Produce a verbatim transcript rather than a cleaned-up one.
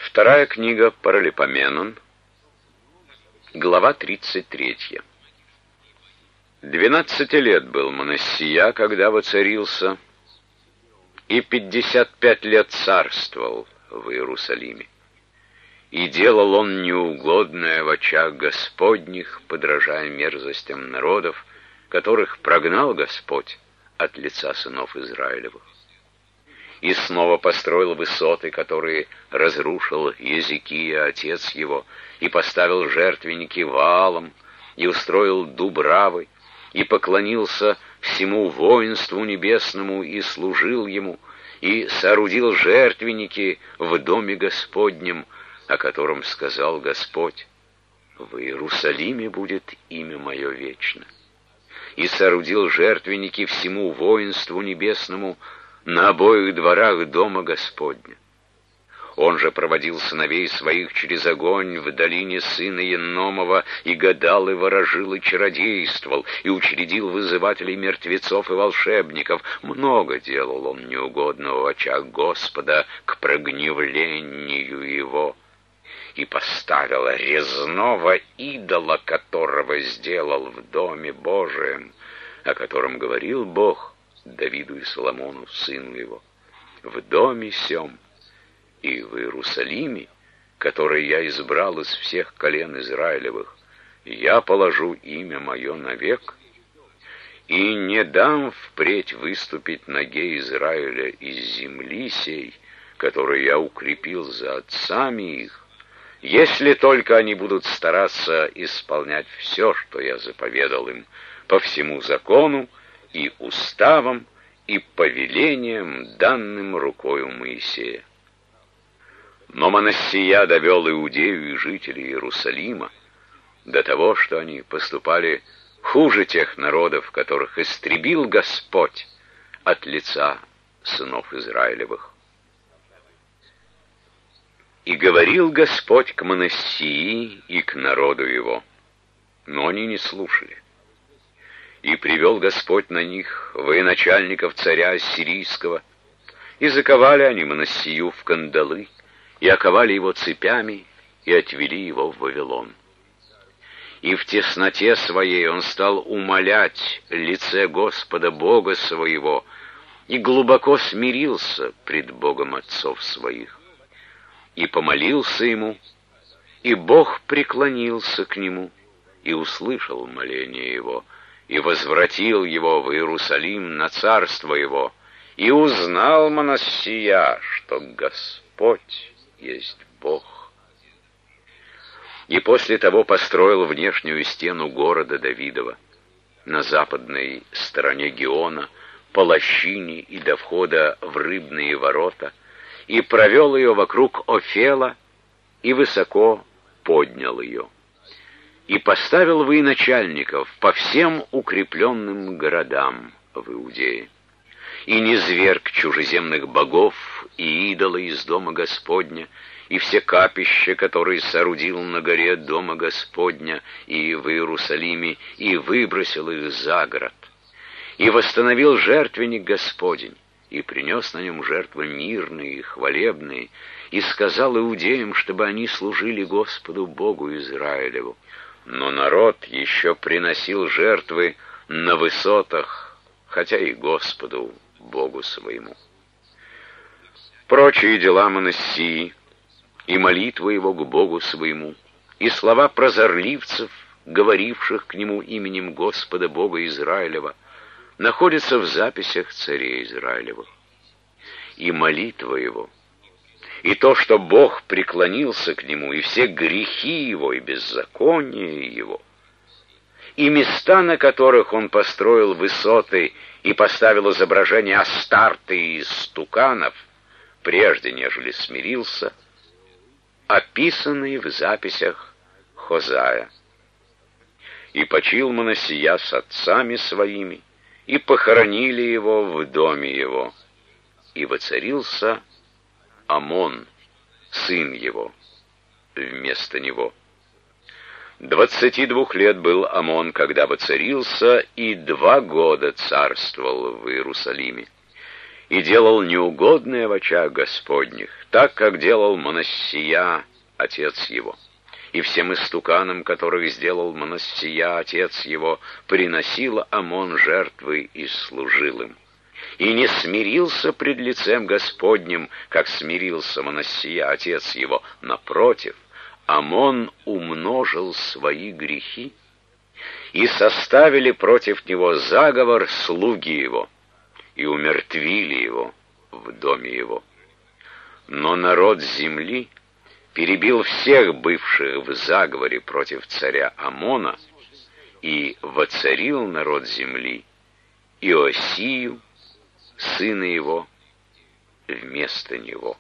Вторая книга Паралипоменон, глава тридцать третья. Двенадцати лет был Манассия, когда воцарился, и пятьдесят пять лет царствовал в Иерусалиме. И делал он неугодное в очах Господних, подражая мерзостям народов, которых прогнал Господь от лица сынов Израилевых. И снова построил высоты, которые разрушил Езекия, отец его, и поставил жертвенники Ваалам, и устроил дубравы, и поклонился всему воинству небесному, и служил ему, и соорудил жертвенники в доме Господнем, о котором сказал Господь: «В Иерусалиме будет имя мое вечно». И соорудил жертвенники всему воинству небесному на обоих дворах дома Господня. Он же проводил сыновей своих через огонь в долине сына Еномова, и гадал, и ворожил, и чародействовал, и учредил вызывателей мертвецов и волшебников. Много делал он неугодного в очах Господа к прогневлению его. И поставил резного идола, которого сделал в доме Божием, о котором говорил Бог Давиду и Соломону, сыну его: «В доме сем и в Иерусалиме, который я избрал из всех колен Израилевых, я положу имя мое навек, и не дам впредь выступить ноге Израиля из земли сей, которую я укрепил за отцами их, если только они будут стараться исполнять все, что я заповедал им, по всему закону и уставам, и повелениям, данным рукою Моисея». Но Манассия довел Иудею и жителей Иерусалима до того, что они поступали хуже тех народов, которых истребил Господь от лица сынов Израилевых. И говорил Господь к Манассии и к народу его, но они не слушали. И привел Господь на них военачальников царя Ассирийского, и заковали они Манассию в кандалы, и оковали его цепями, и отвели его в Вавилон. И в тесноте своей он стал умолять лице Господа Бога своего, и глубоко смирился пред Богом отцов своих. И помолился ему, и Бог преклонился к нему, и услышал моление его, и возвратил его в Иерусалим на царство его, и узнал Манассия, что Господь есть Бог. И после того построил внешнюю стену города Давидова на западной стороне Гиона, по лощине и до входа в рыбные ворота, и провел ее вокруг Офела, и высоко поднял ее. И поставил военачальников по всем укрепленным городам в Иудее. И низверг чужеземных богов и идола из дома Господня, и все капища, которые соорудил на горе дома Господня и в Иерусалиме, и выбросил их за город. И восстановил жертвенник Господень, и принес на нем жертвы мирные и хвалебные, и сказал иудеям, чтобы они служили Господу Богу Израилеву. Но народ еще приносил жертвы на высотах, хотя и Господу Богу своему. Прочие дела Манассии, и молитвы его к Богу своему, и слова прозорливцев, говоривших к нему именем Господа Бога Израилева, находятся в записях царей Израилевых. И молитва его, и то, что Бог преклонился к нему, и все грехи его, и беззаконие его, и места, на которых он построил высоты и поставил изображение Астарты из стуканов, прежде нежели смирился, описанные в записях Хозая. И почил Манассия с отцами своими, и похоронили его в доме его, и воцарился Амон, сын его, вместо него. Двадцати двух лет был Амон, когда воцарился, и два года царствовал в Иерусалиме. и делал неугодное в очах Господних, так, как делал Манассия, отец его. И всем истуканам, которых сделал Манассия, отец его, приносил Амон жертвы и служил им. И не смирился пред лицем Господним, как смирился Манассия, отец его. Напротив, Амон умножил свои грехи, и составили против него заговор слуги его, и умертвили его в доме его. Но народ земли перебил всех бывших в заговоре против царя Амона, и воцарил народ земли Иосию, сына его, вместо него.